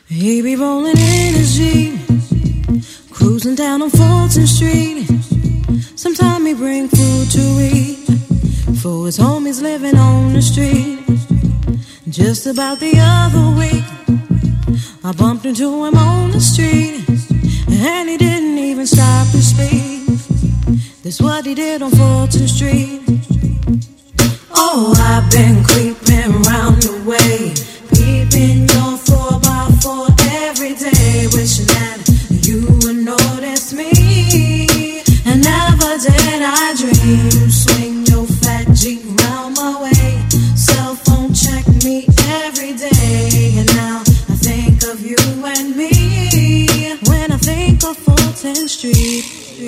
He be rolling in his Jeep, cruising down on Fulton Street. Sometime he bring food to eat for his homies living on the street. Just about the other week, I bumped into him on the street, and he didn't even stop to speak. That's what he did on Fulton Street. Oh, I've been creeping round the way, peeping your 4x4 every day, wishing that you would notice me. And never did I dream, swing your fat Jeep round my way, cell phone check me every day. And now I think of you and me when I think of Fulton Street.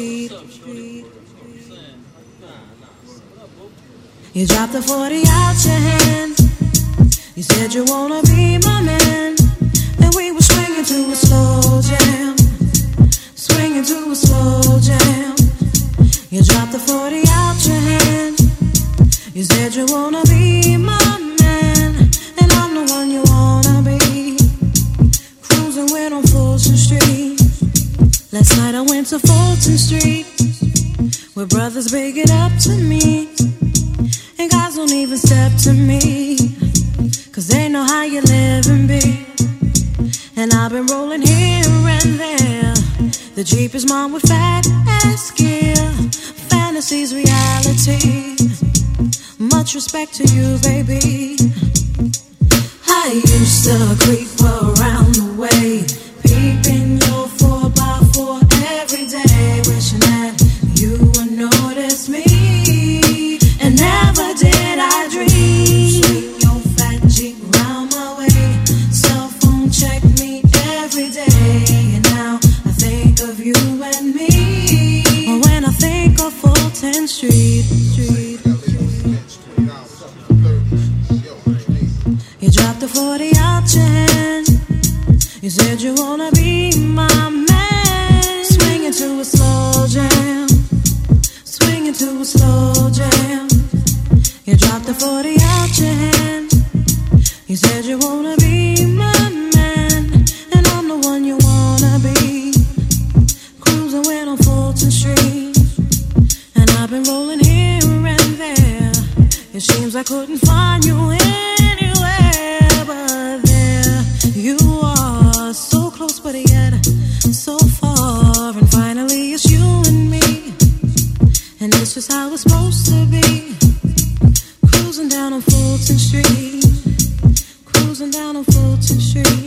You dropped the 40 out your hand. You said you wanna be my man, and we were swinging to a slow jam, swinging to a slow jam. You dropped the 40 out your hand. You said you wanna be my man, and I'm the one you wanna be. Cruising with on Fulton Street. Last night I went to Fulton Street, where brothers big it up to me, and guys don't even step to me, cause they know how you live and be. And I've been rolling here and there. The Jeep is mine with fat ass gear. Fantasies, reality. Much respect to you, baby. I used to creep around the way, peeping your 4x4 every day, wishing that you would notice me. And never did I dream, swing your fat Jeep round my way, cell phone check me every day. And now I think of you and me when I think of Fulton Street. You dropped the 40 out your hand. You said you wanna be my man, swinging to a slow jam, swinging to a slow jam. You dropped the 40 out your hand. You said you wanna be my man, and I'm the one you wanna be. Cruising with on Fulton Street, and I've been rolling here and there. It seems I couldn't find you anywhere, but there you are, so close but yet so far. And finally it's you and me, and it's just how it's supposed to be. Cruising down on Fulton Street, cruising down on Fulton Street.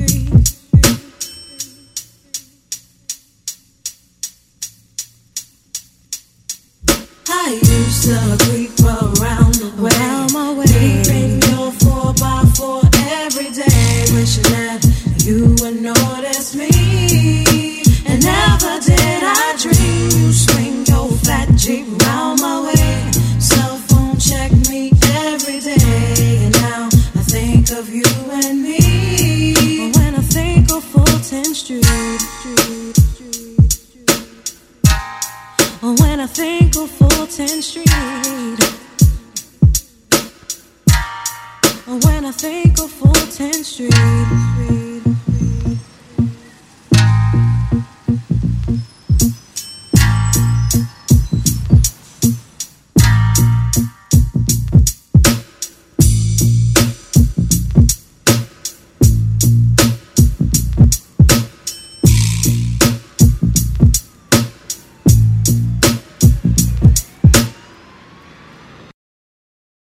I used to creep around the way, around my way, peeping your 4x4 every day, wishing that you would notice me. And never did I dream, you swing your fat Jeep round my way, cell phone check me every day. And now I think of you and me when I think of Fulton Street. When I think of Fulton Street, when I think of Fulton Street.